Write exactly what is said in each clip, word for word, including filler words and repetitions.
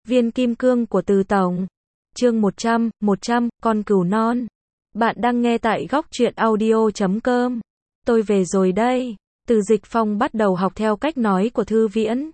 Viên kim cương của Từ Tổng. Chương một trăm, một trăm, con cừu non. Bạn đang nghe tại góc truyện audio chấm com. Tôi về rồi đây. Từ Dịch Phong bắt đầu học theo cách nói của Thư Viễn.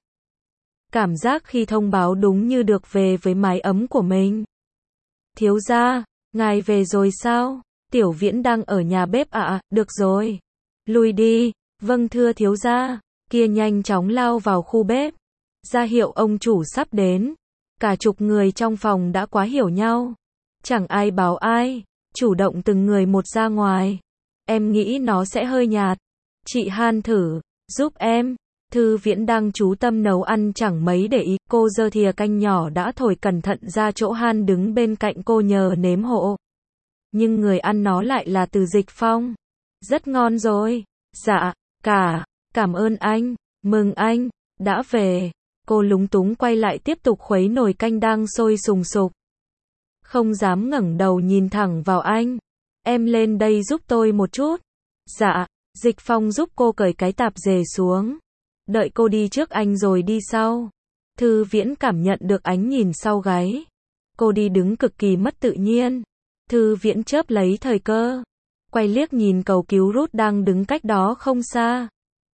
Cảm giác khi thông báo đúng như được về với mái ấm của mình. Thiếu gia, ngài về rồi sao? Tiểu Viễn đang ở nhà bếp ạ, à, được rồi. Lui đi. Vâng thưa thiếu gia. Kia nhanh chóng lao vào khu bếp. Ra hiệu ông chủ sắp đến. Cả chục người trong phòng đã quá hiểu nhau. Chẳng ai bảo ai, chủ động từng người một ra ngoài. Em nghĩ nó sẽ hơi nhạt. Chị Han thử, giúp em. Thư Viễn đang chú tâm nấu ăn chẳng mấy để ý, cô giơ thìa canh nhỏ đã thổi cẩn thận ra chỗ Han đứng bên cạnh cô nhờ nếm hộ. Nhưng người ăn nó lại là Từ Dịch Phong. Rất ngon rồi. Dạ, cả, cảm ơn anh, mừng anh, đã về. Cô lúng túng quay lại tiếp tục khuấy nồi canh đang sôi sùng sục. Không dám ngẩng đầu nhìn thẳng vào anh. Em lên đây giúp tôi một chút. Dạ, Dịch Phong giúp cô cởi cái tạp dề xuống. Đợi cô đi trước anh rồi đi sau. Thư Viễn cảm nhận được ánh nhìn sau gáy. Cô đi đứng cực kỳ mất tự nhiên. Thư Viễn chớp lấy thời cơ. Quay liếc nhìn cầu cứu Ruth đang đứng cách đó không xa.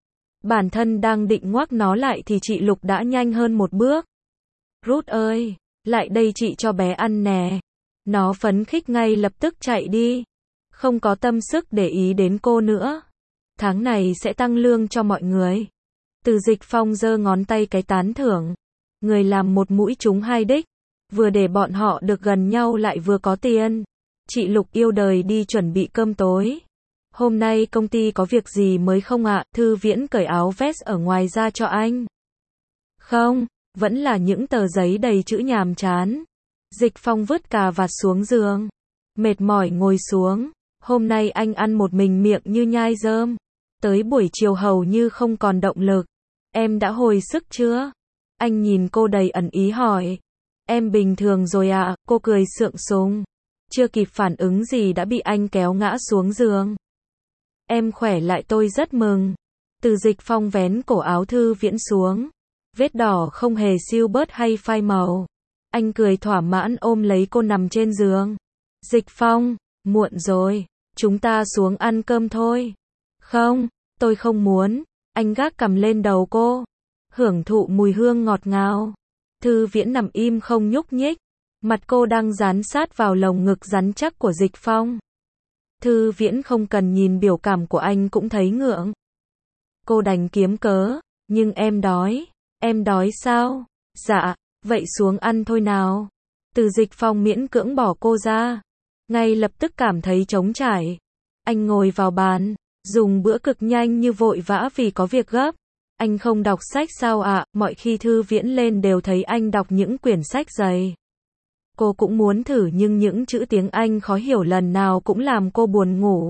Bản thân đang định ngoắc nó lại thì chị Lục đã nhanh hơn một bước. Ruth ơi, lại đây chị cho bé ăn nè. Nó phấn khích ngay lập tức chạy đi. Không có tâm sức để ý đến cô nữa. Tháng này sẽ tăng lương cho mọi người. Từ Dịch Phong giơ ngón tay cái tán thưởng. Người làm một mũi trúng hai đích. Vừa để bọn họ được gần nhau lại vừa có tiền. Chị Lục yêu đời đi chuẩn bị cơm tối. Hôm nay công ty có việc gì mới không ạ? Thư Viễn cởi áo vest ở ngoài ra cho anh. Không, vẫn là những tờ giấy đầy chữ nhàm chán. Dịch Phong vứt cà vạt xuống giường. Mệt mỏi ngồi xuống. Hôm nay anh ăn một mình miệng như nhai rơm. Tới buổi chiều hầu như không còn động lực. Em đã hồi sức chưa? Anh nhìn cô đầy ẩn ý hỏi. Em bình thường rồi ạ, à? Cô cười sượng sùng. Chưa kịp phản ứng gì đã bị anh kéo ngã xuống giường. Em khỏe lại tôi rất mừng. Từ Dịch Phong vén cổ áo Thư Viễn xuống. Vết đỏ không hề siêu bớt hay phai màu. Anh cười thỏa mãn ôm lấy cô nằm trên giường. Dịch Phong, muộn rồi. Chúng ta xuống ăn cơm thôi. Không, tôi không muốn. Anh gác cằm lên đầu cô. Hưởng thụ mùi hương ngọt ngào. Thư Viễn nằm im không nhúc nhích. Mặt cô đang dán sát vào lồng ngực rắn chắc của Dịch Phong. Thư Viễn không cần nhìn biểu cảm của anh cũng thấy ngượng. Cô đành kiếm cớ. Nhưng em đói. Em đói sao? Dạ, vậy xuống ăn thôi nào. Từ Dịch Phong miễn cưỡng bỏ cô ra. Ngay lập tức cảm thấy trống trải. Anh ngồi vào bàn. Dùng bữa cực nhanh như vội vã vì có việc gấp. Anh không đọc sách sao ạ? À? Mọi khi Thư Viễn lên đều thấy anh đọc những quyển sách dày. Cô cũng muốn thử nhưng những chữ tiếng Anh khó hiểu lần nào cũng làm cô buồn ngủ.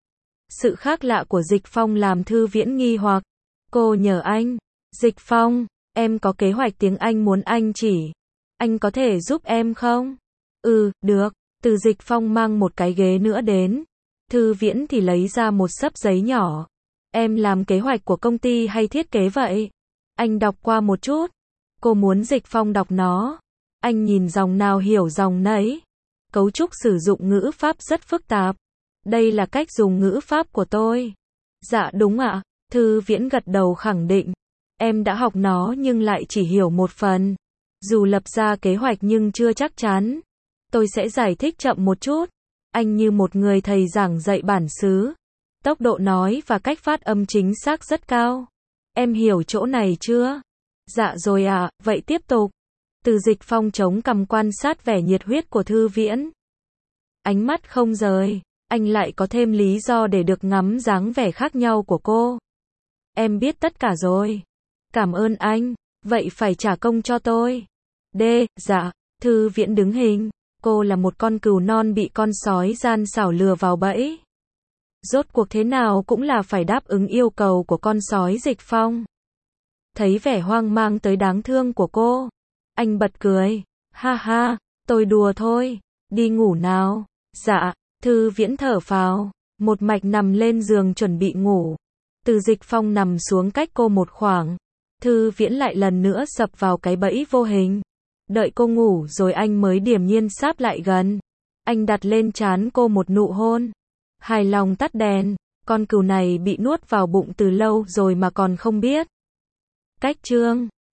Sự khác lạ của Dịch Phong làm Thư Viễn nghi hoặc. Cô nhờ anh. Dịch Phong, em có kế hoạch tiếng Anh muốn anh chỉ. Anh có thể giúp em không? Ừ, được. Từ Dịch Phong mang một cái ghế nữa đến. Thư Viễn thì lấy ra một xấp giấy nhỏ. Em làm kế hoạch của công ty hay thiết kế vậy? Anh đọc qua một chút. Cô muốn Dịch Phong đọc nó. Anh nhìn dòng nào hiểu dòng nấy. Cấu trúc sử dụng ngữ pháp rất phức tạp. Đây là cách dùng ngữ pháp của tôi. Dạ đúng ạ. Thư Viễn gật đầu khẳng định. Em đã học nó nhưng lại chỉ hiểu một phần. Dù lập ra kế hoạch nhưng chưa chắc chắn. Tôi sẽ giải thích chậm một chút. Anh như một người thầy giảng dạy bản xứ. Tốc độ nói và cách phát âm chính xác rất cao. Em hiểu chỗ này chưa? Dạ rồi ạ, à, vậy tiếp tục. Từ Dịch Phong chống cằm quan sát vẻ nhiệt huyết của Thư Viễn. Ánh mắt không rời, anh lại có thêm lý do để được ngắm dáng vẻ khác nhau của cô. Em biết tất cả rồi. Cảm ơn anh, vậy phải trả công cho tôi. D, dạ, Thư Viễn đứng hình. Cô là một con cừu non bị con sói gian xảo lừa vào bẫy. Rốt cuộc thế nào cũng là phải đáp ứng yêu cầu của con sói Dịch Phong. Thấy vẻ hoang mang tới đáng thương của cô. Anh bật cười. Ha ha, tôi đùa thôi. Đi ngủ nào. Dạ, Thư Viễn thở phào. Một mạch nằm lên giường chuẩn bị ngủ. Từ Dịch Phong nằm xuống cách cô một khoảng. Thư Viễn lại lần nữa sập vào cái bẫy vô hình. Đợi cô ngủ rồi anh mới điềm nhiên sáp lại gần. Anh đặt lên trán cô một nụ hôn. Hài lòng tắt đèn. Con cừu này bị nuốt vào bụng từ lâu rồi mà còn không biết. Cách chương